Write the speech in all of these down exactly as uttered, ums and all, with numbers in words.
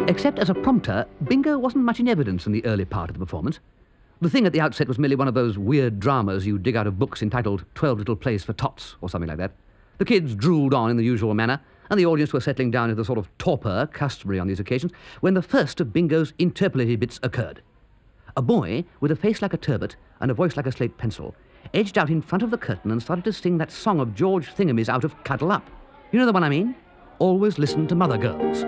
Except as a prompter, Bingo wasn't much in evidence in the early part of the performance. The thing at the outset was merely one of those weird dramas you dig out of books entitled Twelve Little Plays for Tots, or something like that. The kids drooled on in the usual manner, and the audience were settling down into the sort of torpor customary on these occasions, when the first of Bingo's interpolated bits occurred. A boy, with a face like a turbot and a voice like a slate pencil, edged out in front of the curtain and started to sing that song of George Thingamy's out of Cuddle Up. You know the one I mean? Always listen to Mother Girls.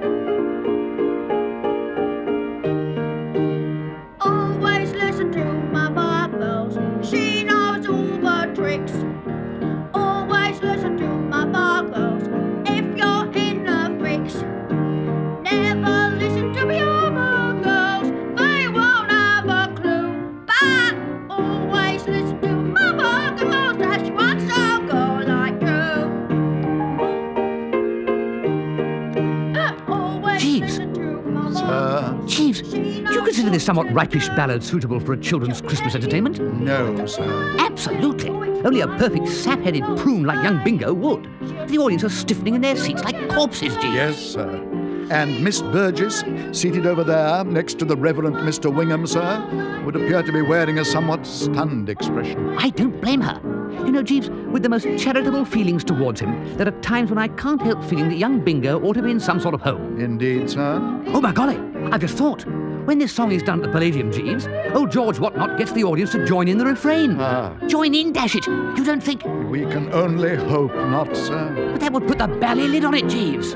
Always listen to Mama Girls. She knows all the tricks. Always listen to Mama Girls if you're in a fix. Never listen to the other girls. They won't have a clue. But always listen to Mama Girls. That's what's a girl like you. Uh, always Jeeves. listen to Mama Sir? Girls. Jeeves, do you consider this somewhat ripish ballad suitable for a children's Christmas entertainment? No, sir. Absolutely. Only a perfect sap-headed prune like young Bingo would. The audience are stiffening in their seats like corpses, Jeeves. Yes, sir. And Miss Burgess, seated over there next to the Reverend Mister Wingham, sir, would appear to be wearing a somewhat stunned expression. I don't blame her. You know, Jeeves, with the most charitable feelings towards him, there are times when I can't help feeling that young Bingo ought to be in some sort of home. Indeed, sir. Oh, my golly, I've just thought. When this song is done at the Palladium, Jeeves, old George Whatnot gets the audience to join in the refrain. Ah. Join in, dash it. You don't think... We can only hope not, sir. But that would put the bally lid on it, Jeeves.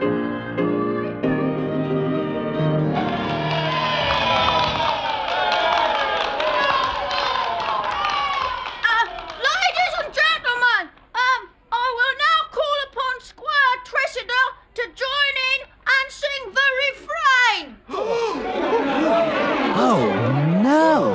Uh, ladies and gentlemen, um, I will now call upon Squire Tressidel to join in and sing the refrain. Oh, no.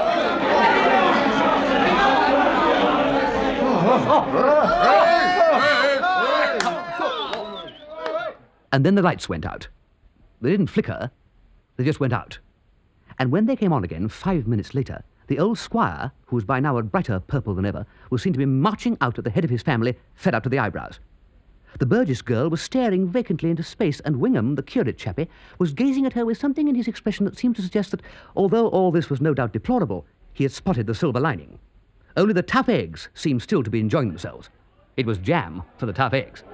And then the lights went out. They didn't flicker, they just went out. And when they came on again, five minutes later, the old squire, who was by now a brighter purple than ever, was seen to be marching out at the head of his family, fed up to the eyebrows. The Burgess girl was staring vacantly into space, and Wingham, the curate chappie, was gazing at her with something in his expression that seemed to suggest that, although all this was no doubt deplorable, he had spotted the silver lining. Only the tough eggs seemed still to be enjoying themselves. It was jam for the tough eggs.